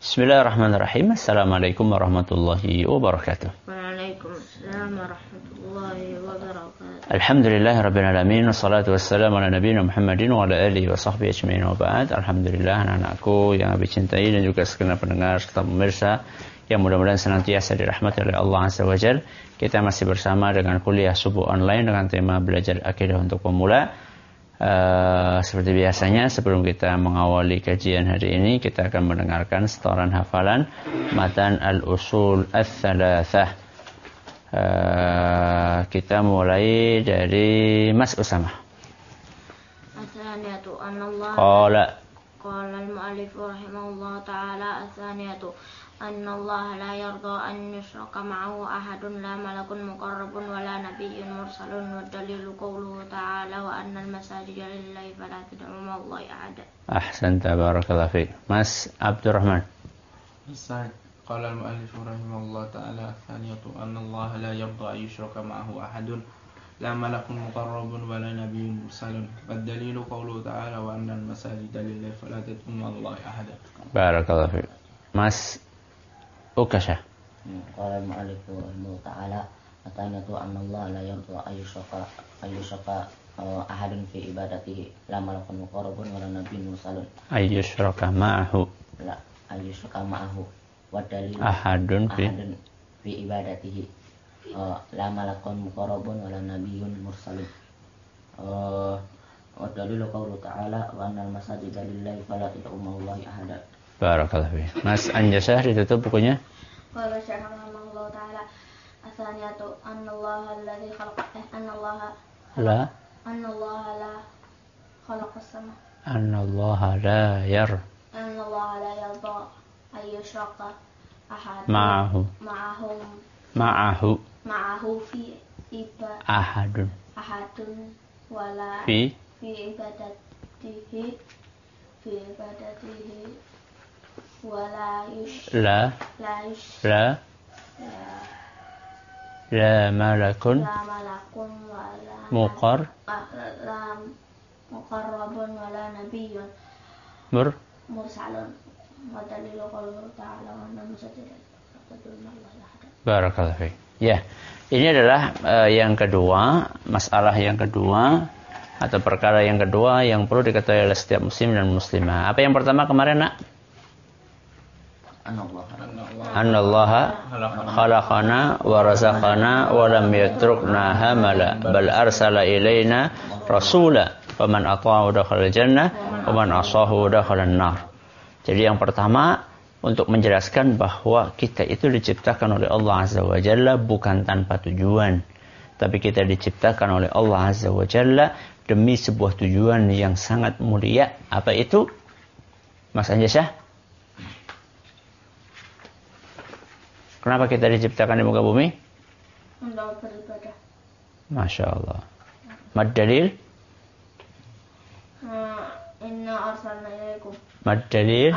Bismillahirrahmanirrahim. Assalamualaikum warahmatullahi wabarakatuh. Waalaikumsalam warahmatullahi wabarakatuh. Alhamdulillahirabbil alamin wassalatu wassalamu ala nabiyina Muhammadin wa ala alihi wa sahbihi ajmain wa ba'd. Alhamdulillah anak-anakku yang Abi cintai dan juga segenap pendengar serta pemirsa yang mudah-mudahan senantiasa dirahmati oleh Allah Azza wa Jalla. Kita masih bersama dengan kuliah subuh online dengan tema belajar akidah untuk pemula. Seperti biasanya sebelum kita mengawali kajian hari ini, kita akan mendengarkan setoran hafalan matan al-usul ats-tsalatsah. Kita mulai dari Mas Usama. Atsaniyatu anallah Qala al-mu'allif rahimahullah ta'ala atsaniyatu annallaha la yarda an yushraka ma'ahu ahadun la malakun muqarrabun wa la nabiyyun mursalun wa dalilu qawluhu ta'ala wa annal masajida lillahi fala tad'u ma'allahi ahada. Ahsanta barakallahu fiik. Mas Abdurrahman. Qala al-mu'allif rahimahullah ta'ala atsaniyatu annallaha la yarda an yushraka ma'ahu ahadun la malakun muqarrabun wa la nabiyyun mursalun wa dalilu qawluhu ta'ala wa annal masajida lillahi fala tad'u ma'allahi ahada. Barakallahu fiik. Mas Ukasha. Qala al-mu'allif rahimahullah ta'ala atsaniyatu annallaha la yarda an yushraka ahadun fi ibadatihi la malakun muqarrabun wa la nabiyyun mursalun Ayyushraka ma'ahu. la ayyushraka ma'ahu wa dalil Ahadun fi ibadatihi la malakun muqarrabun wa la nabiyyun mursalun wa dalilu qawlu ta'ala wa annal masajida lillahi fala tad'u ma'allahi ahada. Barakallahu fiik. Mas Anjasah ditutup bukunya. Qala syarah rahimahullah ta'ala atsaniyatu annallaha alladzi khalaqa annallaha la khalaqas sama Anallaha la yarda annallaha la yarda an yushraka ahad ma'ahu fi ahadun wala fi ibadatihi wala la malakun muqarrabun wala nabiyyun mursalun wa dalilu qawluhu ta'ala wa annal masajida Barakallahu fiik. Ya, ini adalah yang kedua, masalah yang kedua atau perkara yang kedua yang perlu diketahui oleh setiap muslim dan muslimah. Apa yang pertama kemarin, Nak? Annallaha khalaqana wa razaqana wa lam yatrukna hamala bal arsala ilaina rasula faman ata'ahu dakhala jannah wa man asahu dakhala an-nar. Jadi yang pertama untuk menjelaskan bahwa kita itu diciptakan oleh Allah Azza wa Jalla bukan tanpa tujuan, tapi kita diciptakan oleh Allah Azza wa Jalla demi sebuah tujuan yang sangat mulia. Apa itu? Mas Anjasah? Kenapa kita diciptakan di muka bumi? untuk beribadah. Masya Allah. Mad dalil? Inna arsalna ilaikum. Mad dalil?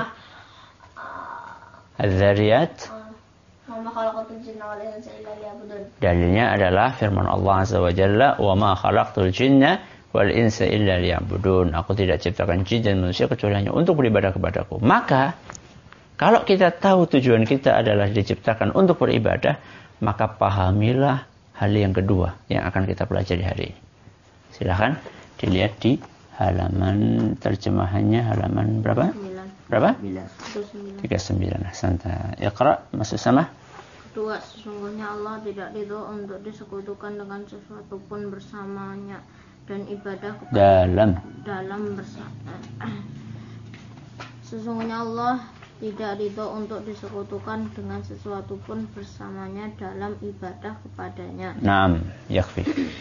Al-Dhariyat? Wa ma khalaqatul jinna wal insa illa liya'budun. Dalilnya adalah firman Allah Azza wa Jalla, "Wa ma khalaqtul jinna wal insa illa liya'budun." Aku tidak ciptakan jin dan manusia kecuali hanya untuk beribadah kepadaku. Maka kalau kita tahu tujuan kita adalah diciptakan untuk beribadah, maka pahamilah hal yang kedua yang akan kita pelajari hari ini. Silahkan dilihat di halaman terjemahannya, halaman berapa? 9. Berapa? 9. 39. Santai. Iqra, Mas Usama. Kedua, sesungguhnya Allah tidak ridho untuk disekutukan dengan sesuatu pun bersamanya dan ibadah dalam bersama. Sesungguhnya Allah tidak ridho untuk disekutukan dengan sesuatu pun bersamanya dalam ibadah kepadanya. Naam, yakfi.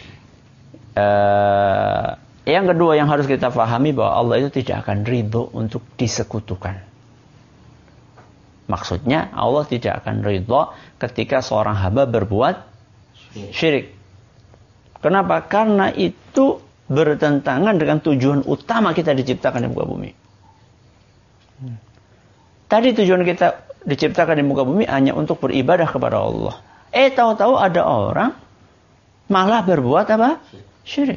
Yang kedua yang harus kita pahami bahwa Allah itu tidak akan ridho untuk disekutukan. Maksudnya Allah tidak akan ridho ketika seorang hamba berbuat syirik. Kenapa? Karena itu bertentangan dengan tujuan utama kita diciptakan di muka bumi. Tadi tujuan kita diciptakan di muka bumi hanya untuk beribadah kepada Allah. Tahu-tahu ada orang malah berbuat apa? Syirik.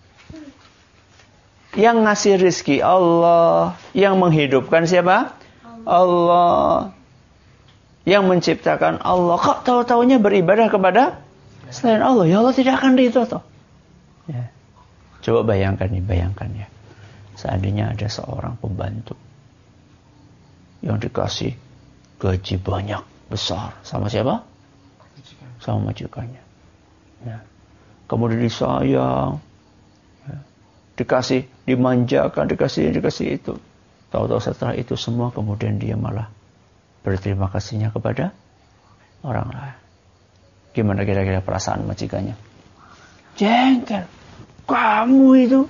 Yang ngasih rizki Allah, yang menghidupkan siapa? Allah. Yang menciptakan Allah. Kok tahu-taunya beribadah kepada selain Allah? Ya Allah tidak akan ridho toh. Ya. Coba bayangkan ya. Seandainya ada seorang pembantu yang dikasih gaji banyak, besar. Sama siapa? Sama majikannya. Ya. Kemudian disayang. Ya. Dikasih, dimanjakan, dikasih itu. Tahu-tahu setelah itu semua kemudian dia malah berterima kasihnya kepada orang lain. Gimana kira-kira perasaan majikannya? Jengkel. Kamu itu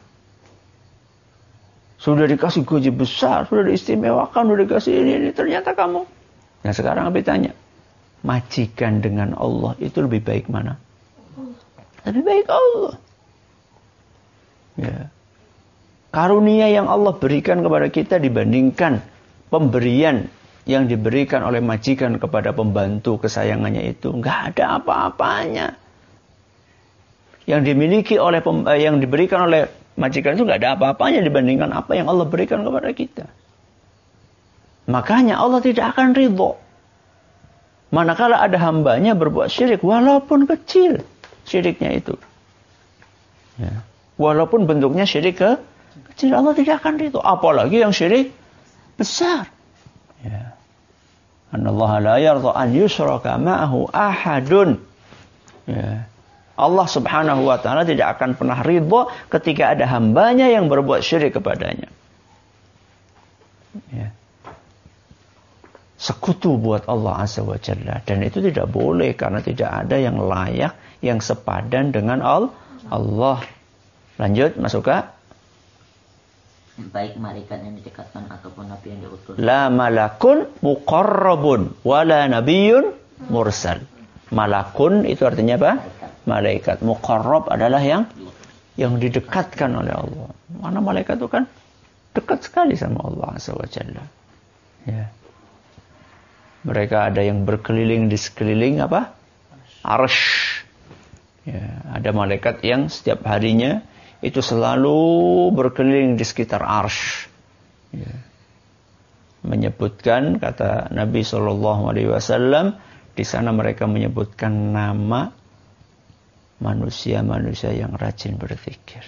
sudah dikasih gaji besar, sudah diistimewakan, sudah dikasih ini, ternyata kamu. Nah sekarang Abi tanya, majikan dengan Allah itu lebih baik mana? Lebih baik Allah. Ya. Karunia yang Allah berikan kepada kita dibandingkan pemberian yang diberikan oleh majikan kepada pembantu kesayangannya itu nggak ada apa-apanya. Yang dimiliki oleh yang diberikan oleh majikan itu nggak ada apa-apanya dibandingkan apa yang Allah berikan kepada kita. Makanya Allah tidak akan ridho manakala ada hambanya berbuat syirik walaupun kecil syiriknya itu. Ya. Walaupun bentuknya syirik kecil, Allah tidak akan ridho. Apalagi yang syirik besar. Ya. Anallaha la yardha an yushraka ma'ahu ahadun. Ya. Allah Subhanahu wa taala tidak akan pernah ridho ketika ada hambanya yang berbuat syirik kepadanya. Ya. Sekutu buat Allah Azza wa Jalla, dan itu tidak boleh karena tidak ada yang layak yang sepadan dengan Allah. Lanjut, masuk ke baik malaikat yang didekatkan ataupun nabi yang diutus. La malakun muqarrabun wala nabiyyun mursal. Malakun itu artinya apa? Malaikat. Muqarrab adalah yang didekatkan oleh Allah. Mana malaikat itu kan dekat sekali sama Allah Azza wa Jalla. Ya. Mereka ada yang berkeliling di sekeliling apa? Arsy. Ya, ada malaikat yang setiap harinya itu selalu berkeliling di sekitar arsy. Ya. Menyebutkan, kata Nabi SAW, di sana mereka menyebutkan nama manusia-manusia yang rajin berzikir.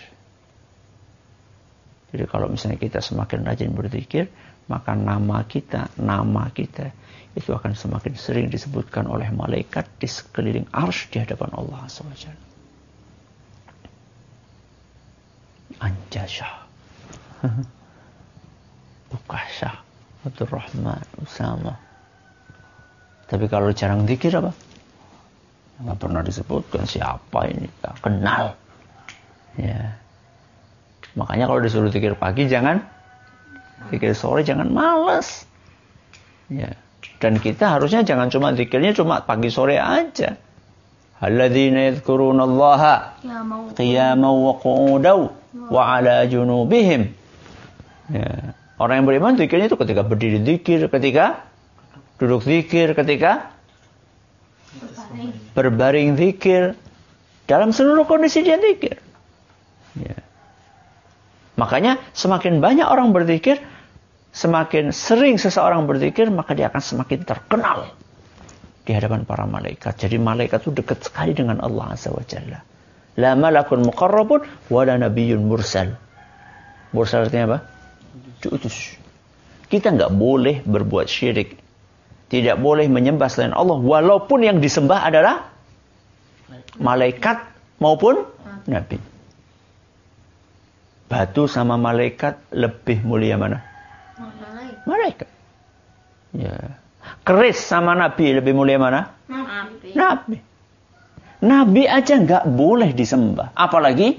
Jadi kalau misalnya kita semakin rajin berzikir, maka nama kita itu akan semakin sering disebutkan oleh malaikat di sekeliling arsy di hadapan Allah SWT. Anjasya, Bukasya, Abdurrahman, Usama. Tapi kalau jarang zikir apa? Nggak pernah disebutkan siapa ini, nggak kenal. Ya. Makanya kalau disuruh zikir pagi jangan, zikir sore jangan malas. Ya. Dan kita harusnya jangan cuma zikirnya cuma pagi sore aja. Alladzina yadhkurunallaha qiyaman wa qu'udan wa 'ala junubihim. Ya. Orang yang beriman zikirnya itu ketika berdiri zikir, ketika duduk zikir, ketika berbaring zikir, dalam seluruh kondisi dia zikir. Ya. Makanya semakin banyak orang berzikir, semakin sering seseorang berzikir, maka dia akan semakin terkenal di hadapan para malaikat. Jadi malaikat itu dekat sekali dengan Allah Azza wa Jalla. La malakun muqarrabun wa la nabiyyun mursal. Mursal artinya apa? Diutus. Kita nggak boleh berbuat syirik. Tidak boleh menyembah selain Allah, walaupun yang disembah adalah malaikat maupun nabi. Batu sama malaikat lebih mulia mana? Malaikat. Ya. Keris sama nabi lebih mulia mana? Nabi. Nabi aja nggak boleh disembah, apalagi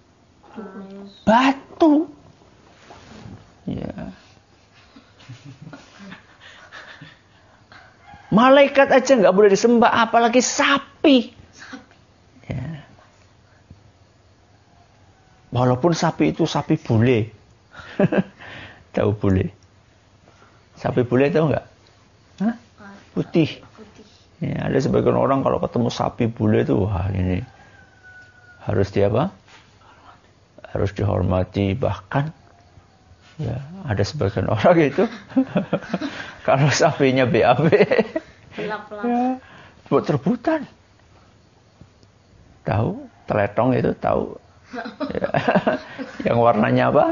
batu. Ya. Malaikat aja nggak boleh disembah, apalagi sapi. Ya. Walaupun sapi itu sapi bule. Tahu bule? Sapi bule tahu nggak? Hah? Putih. Ya, ada sebagian orang kalau ketemu sapi bule itu, wah ini harus apa? Harus dihormati, bahkan Ya, ada sebagian orang itu kalau sapinya BAB ya, buat rebutan. Tahu, teletong itu tahu. Ya. Yang warnanya apa?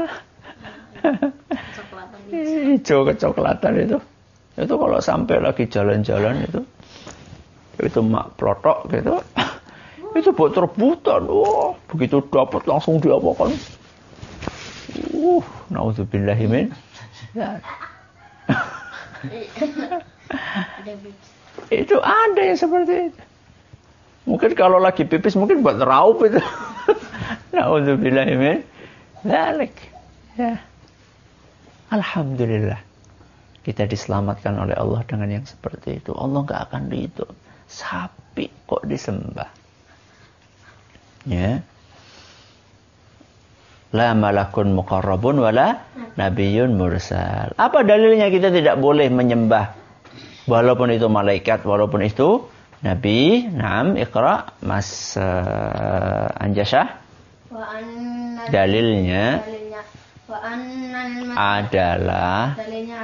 Hijau kecoklatan itu. Itu kalau sampai lagi jalan-jalan itu mak plotok gitu. Itu buat rebutan. Wah, begitu dapat langsung diapakan. Naudzubillahi min. Ya. Itu ada yang seperti itu. Mungkin kalau lagi pipis mungkin buat raup itu. Naudzubillahi min dzalik. Ya. Alhamdulillah. Kita diselamatkan oleh Allah dengan yang seperti itu. Allah enggak akan ridho. Sapi kok disembah. Ya. La malakun muqarrabun wala nabiyyun mursal. Apa dalilnya kita tidak boleh menyembah walaupun itu malaikat, walaupun itu nabi? Naam, Iqra Mas Anjasah. Dalilnya adalah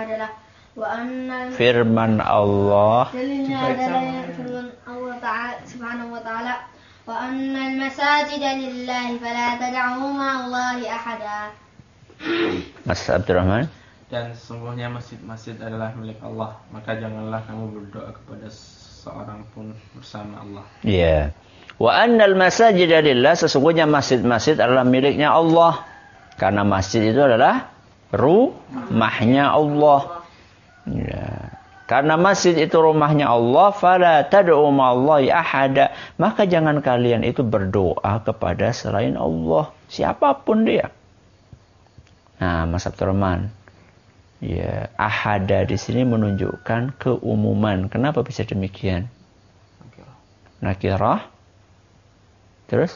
firman Allah. Dalilnya adalah firman Allah Ta'ala Subhanahu wa Ta'ala. Wa annal masajida lillahi fala tad'u ma'allahi ahada. Mas Abdurrahman. Dan sesungguhnya masjid-masjid adalah milik Allah, maka janganlah kamu berdoa kepada seorang pun bersama Allah. Iya. Wa annal masajida lillah, sesungguhnya masjid-masjid adalah miliknya Allah. Karena masjid itu adalah rumahnya Allah. Ya. Karena masjid itu rumahnya Allah, fala tad'u ma'allahi ahada, maka jangan kalian itu berdoa kepada selain Allah, siapapun dia. Nah, Mas Abdurrahman, ya, ahada di sini menunjukkan keumuman. Kenapa bisa demikian? Nakirah. Terus?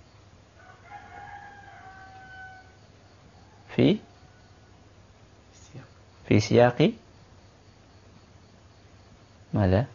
Fi siyaqi ماذا؟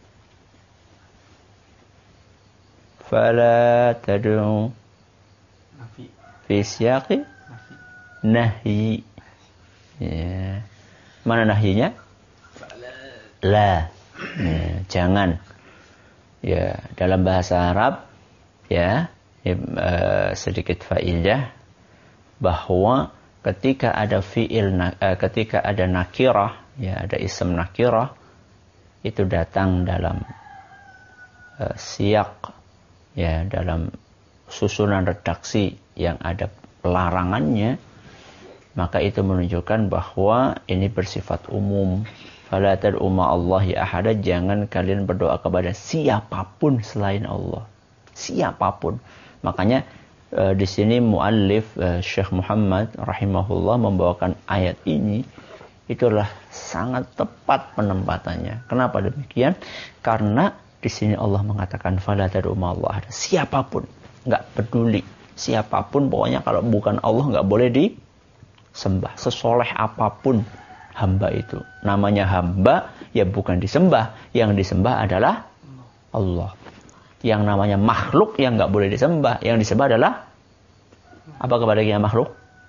فلا تدعو في سياق نهي. Ya. Mana nahinya? La. Ya, jangan. Ya, dalam bahasa Arab ya, sedikit faedah bahwa ketika ada ketika ada nakirah, ya, ada ism nakirah itu datang dalam siyak, ya, dalam susunan redaksi yang ada larangannya, maka itu menunjukkan bahwa ini bersifat umum. Fala tad'u ma'allahi ahada, jangan kalian berdoa kepada siapapun selain Allah. Siapapun. Makanya di sini muallif Syekh Muhammad rahimahullah membawakan ayat ini, itulah sangat tepat penempatannya. Kenapa demikian? Karena di sini Allah mengatakan fala tad'u ma'allahi ahada. Siapapun, enggak peduli siapapun, pokoknya kalau bukan Allah enggak boleh disembah. Sesoleh apapun hamba itu, namanya hamba ya bukan disembah. Yang disembah adalah Allah. Yang namanya makhluk yang enggak boleh disembah. Yang disembah adalah apa kepada yang makhluk?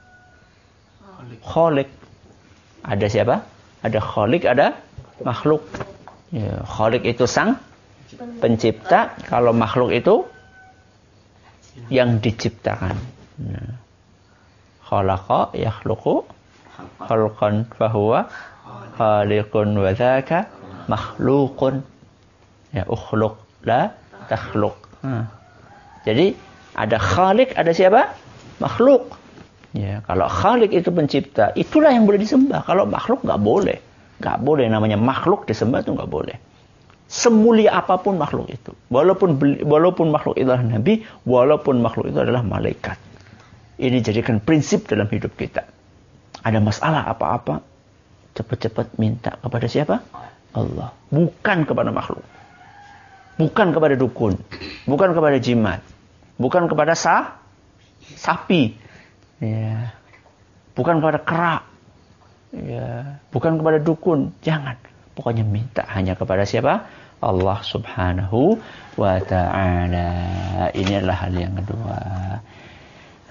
Khalik. Ada siapa? Ada khalik, ada makhluk. Ya, khalik itu sang pencipta. Kalau makhluk itu yang diciptakan. Ya. Khalaqa yakhluqu khalqan fahuwa khaliqun wa dzaka makhluqun. Ya, ukhluq la takhluq. Jadi ada khalik, ada siapa? Makhluk. Ya, kalau khalik itu pencipta, itulah yang boleh disembah. Kalau makhluk nggak boleh. Nggak boleh, namanya makhluk disembah itu nggak boleh. Semulia apapun makhluk itu. Walaupun makhluk itu adalah nabi, walaupun makhluk itu adalah malaikat. Ini jadikan prinsip dalam hidup kita. Ada masalah apa-apa, cepat-cepat minta kepada siapa? Allah. Bukan kepada makhluk. Bukan kepada dukun. Bukan kepada jimat. Bukan kepada sapi. Ya. Bukan kepada kera. Ya. Bukan kepada dukun. Jangan. Pokoknya minta hanya kepada siapa? Allah Subhanahu wa ta'ala. Ini adalah hal yang kedua.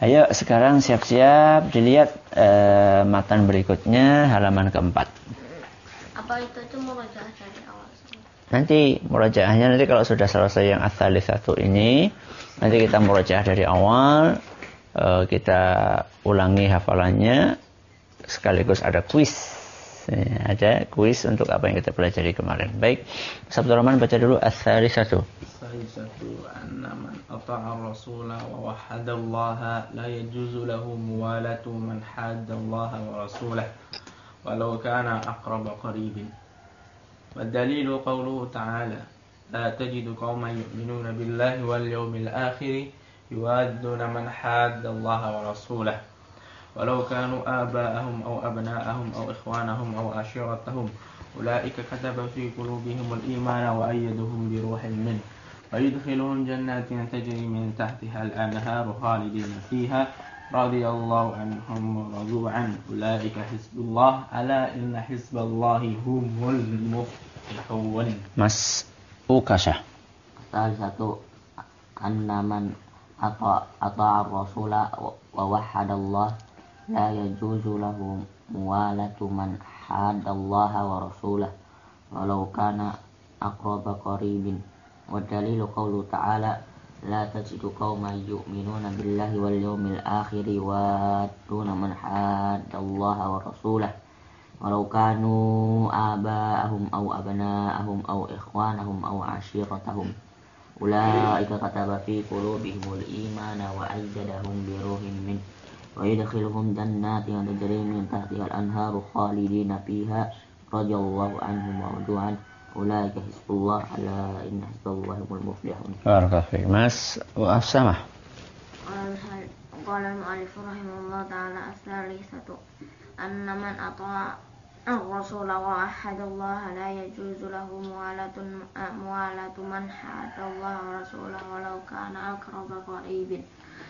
Ayo sekarang siap-siap dilihat matan berikutnya halaman keempat. Apa itu murojaah dari awal? Nanti murojaahnya nanti kalau sudah selesai yang ats-tsalitsatu ini, nanti kita murojaah dari awal, kita ulangi hafalannya, sekaligus ada kuis. Ada kuis untuk apa yang kita pelajari kemarin. Baik, Abdul Rahman baca dulu ats-tsalitsatu. Ats-tsalitsatu anna man ata'a ar-rasula wa wahhadallaha la yajuzu lahu muwalatu man haddallaha wa rasulahu walau kana aqraba qaribin. والدليل قوله تعالى لا تجد قوما يؤمنون بالله واليوم الآخر يوادون من حاد الله ورسوله ولو كانوا آباءهم أو أبناءهم أو إخوانهم أو عشيرتهم أولئك كتب في قلوبهم الإيمان وأيدهم بروح منه ويدخلهم جنات تجري من تحتها الأنهار خالدين فيها رضي الله عنهم ورضوا عنه أولئك حزب الله ألا إن حزب الله هم المفلحون. Mas Ukasha. Ats-tsalitsatu anna man ata'a ar-rasula wa wahhadallah la yajuzu lahu muwalatu man haddallaha wa rasulahu walau kana aqraba qaribin. Wa dalilu qawlu ta'ala la tajidu qauman yu'minuna billahi wal yawmil akhir wa duna man haddallaha wa rasulahu walau kanu aba'ahum aw abna'ahum aw ikhwanahum aw ashiratahum ulaika kataba fi qulubihimul imana wa ayyadahum bi ruhin min wa yadkhiluhum jannatin tajri min tahtiha al-anharu khalidina fiha radhiyallahu anhum wa radu an ulaika hizbullah ala inna hizballahi humul muflihun. Barakallahu fiik. Mas Afsamah. Qala al-mu'allif rahimahullah ta'ala ats-tsalitsatu anna man ata'a ar-rasul wa wahhadallaha la yajuzu lahu muwalatu man haddallaha wa rasulahu walau kana aqraba qaribin.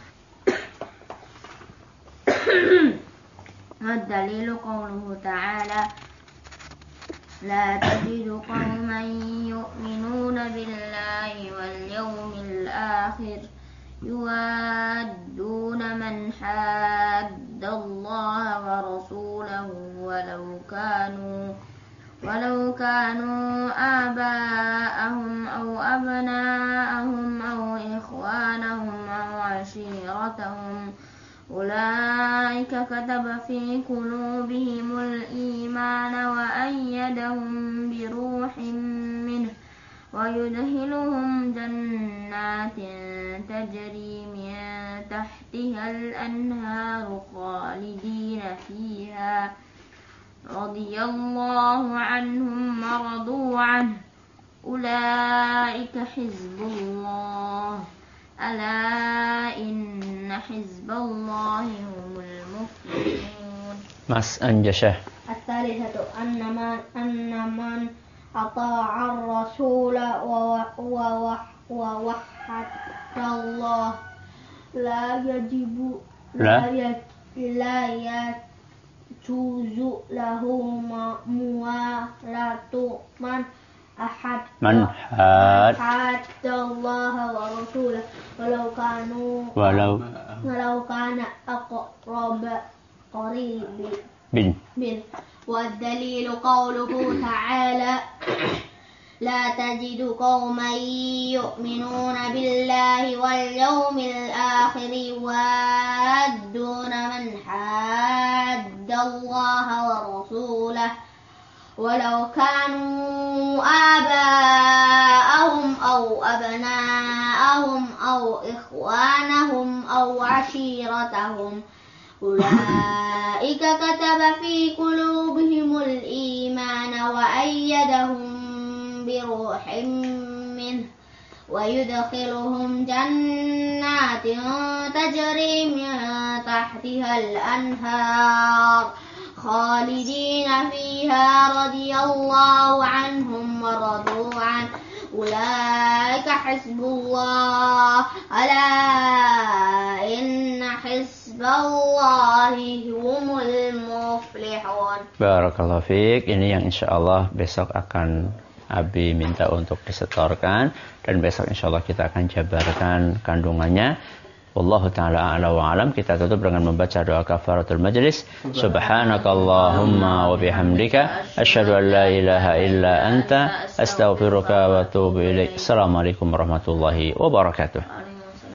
Ad-dalilu qawluhu ta'ala la tajidu qauman yu'minuna billahi wal yawmil akhir yuwadduna man haddallaha wa rasulahu walau kanu aba'ahum aw abna'ahum aw ikhwanahum aw ashiratahum ulaika kataba fi qulubihimul imana wa ayyadahum bi ruhin minhu wa yudkhiluhum jannatin tajri min tahtihal anharu khalidina fiha radhiyallahu anhum wa radu anhu ulaika hizbullah ala inna hizballahi humul muflihun. Mas Anjashah. Ats-tsalitsatu anna man ata'a ar-rasula wa wahhadallah la yajuzu lahu muwalatu man haddallaha wa rasulahu walau kana aqraba qaribin. والدليل قوله تعالى لا تجد قوما يؤمنون بالله واليوم الآخر يوادون من حاد الله ورسوله ولو كانوا آباءهم أو أبناءهم أو إخوانهم أو عشيرتهم أولئك كتب في قلوبهم الإيمان وأيدهم بروح منه ويدخلهم جنات تجري من تحتها الأنهار خالدين فيها رضي الله عنهم ورضوا عنه أولئك حزب الله ألا إن حزب الله هم المفلحون. Barakallahu fiik. Ini yang insyaallah besok akan Abi minta untuk disetorkan dan besok insyaallah kita akan jabarkan kandungannya. Wallahu ta'ala a'la wa alam. Kita tutup dengan membaca doa kafaratul majlis. Subhanakallahumma wa bihamdika asyhadu an la ilaha illa anta astaghfiruka wa atubu ilaik. Assalamualaikum warahmatullahi wabarakatuh.